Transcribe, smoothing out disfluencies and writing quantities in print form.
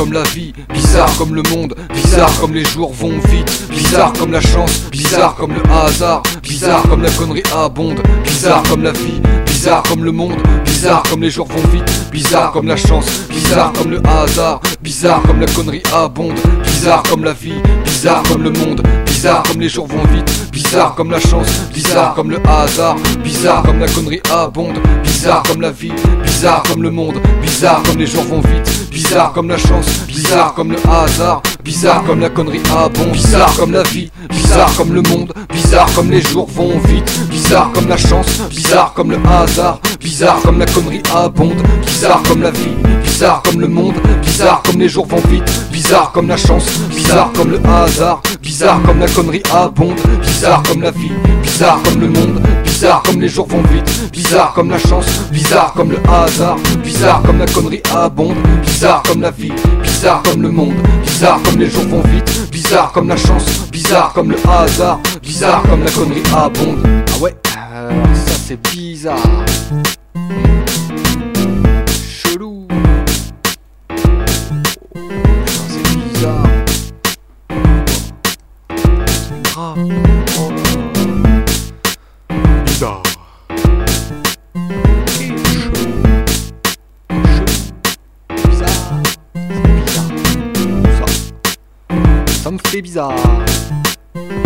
comme la vie, bizarre comme le monde, bizarre comme les jours vont vite, bizarre comme la chance, bizarre comme le hasard, bizarre comme la connerie abonde, bizarre comme la vie, bizarre comme le monde, bizarre comme les jours vont vite, bizarre comme la chance, bizarre comme le hasard, bizarre comme la connerie abonde, bizarre comme la vie, bizarre comme le monde, bizarre comme les jours vont vite, bizarre comme la chance, bizarre comme le hasard, bizarre comme la connerie abonde, bizarre comme la vie, bizarre comme le monde, bizarre comme les jours vont vite, bizarre comme la chance, bizarre comme le hasard, bizarre comme la connerie abonde, bizarre comme la vie, bizarre comme le monde, bizarre comme les jours vont vite, bizarre comme la chance, bizarre comme le hasard, bizarre comme la connerie abonde, bizarre comme la vie, bizarre comme le monde, bizarre comme les jours vont vite, bizarre comme la chance, bizarre comme le hasard, bizarre comme la connerie abonde, bizarre comme la vie, bizarre comme le monde, bizarre comme les jours vont vite, bizarre comme la chance, bizarre comme le hasard, bizarre comme la connerie abonde, bizarre comme la vie, bizarre comme le monde, bizarre comme les jours vont vite, bizarre comme la chance, bizarre comme le hasard, bizarre comme la connerie abonde. Ah ouais, ça c'est bizarre. Chelou. Ça c'est bizarre. C'est grave. Bizarre. Ça me fait bizarre.